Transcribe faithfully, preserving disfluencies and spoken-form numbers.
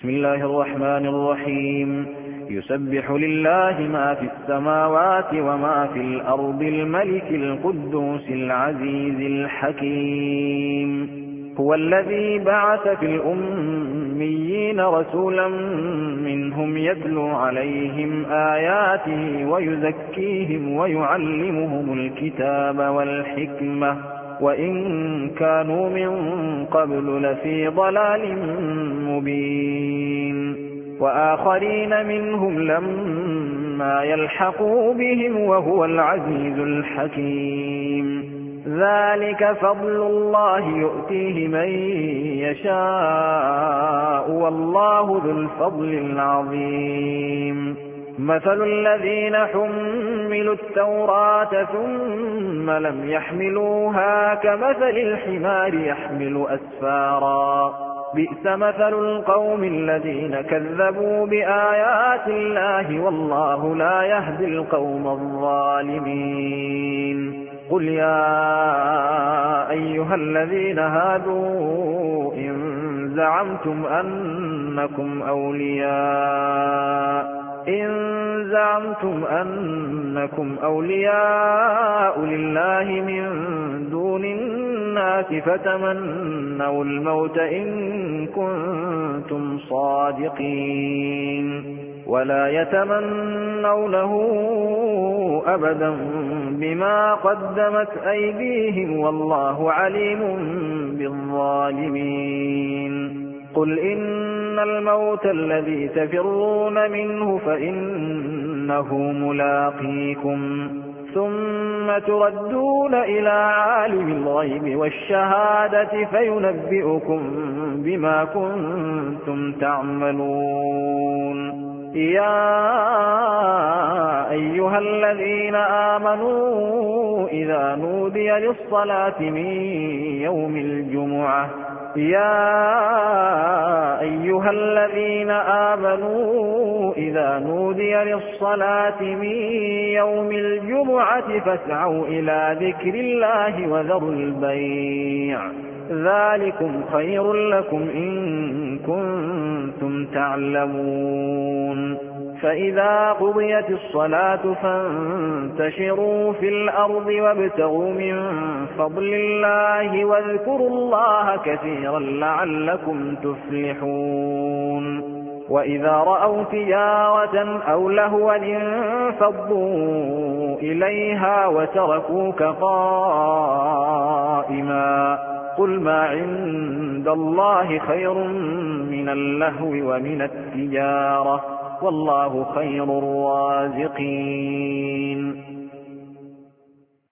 بسم الله الرحمن الرحيم يسبح لله ما في السماوات وما في الأرض الملك القدوس العزيز الحكيم هو الذي بعث في الأميين رسولا منهم يتلو عليهم آياته ويزكيهم ويعلمهم الكتاب والحكمة وإن كانوا من قبل لفي ضلال مبين وآخرين منهم لما يلحقوا بهم وهو العزيز الحكيم ذلك فضل الله يؤتيه من يشاء والله ذو الفضل العظيم مثل الذين حملوا التوراة ثم لم يحملوها كمثل الحمار يحمل أسفارا بئس مثل القوم الذين كذبوا بآيات الله والله لا يهدي القوم الظالمين قل يا أيها الذين هادوا إن زعمتم أنكم أولياء إن زعمتم أنكم أولياء لله من دون الناس فتمنوا الموت إن كنتم صادقين ولا يتمنونه أبدا بما قدمت أيديهم والله عليم بالظالمين قل إن الموت الذي تفرون منه فإنه ملاقيكم ثم تردون إلى عالم الغيب والشهادة فينبئكم بما كنتم تعملون يا أيها الذين آمنوا إذا نودي للصلاة من يوم الجمعة يا أيها الذين آمنوا إذا نودي للصلاة من يوم الجمعة فاسعوا إلى ذكر الله وذروا البيع ذلكم خير لكم إن كنتم تعلمون فإذا قضيت الصلاة فانتشروا في الأرض وابتغوا من فضل الله واذكروا الله كثيرا لعلكم تفلحون وإذا رأوا تجارة أو لهوا انفضوا إليها وتركوك قائما قل ما عند الله خير من اللهو ومن التجارة والله خير الرازقين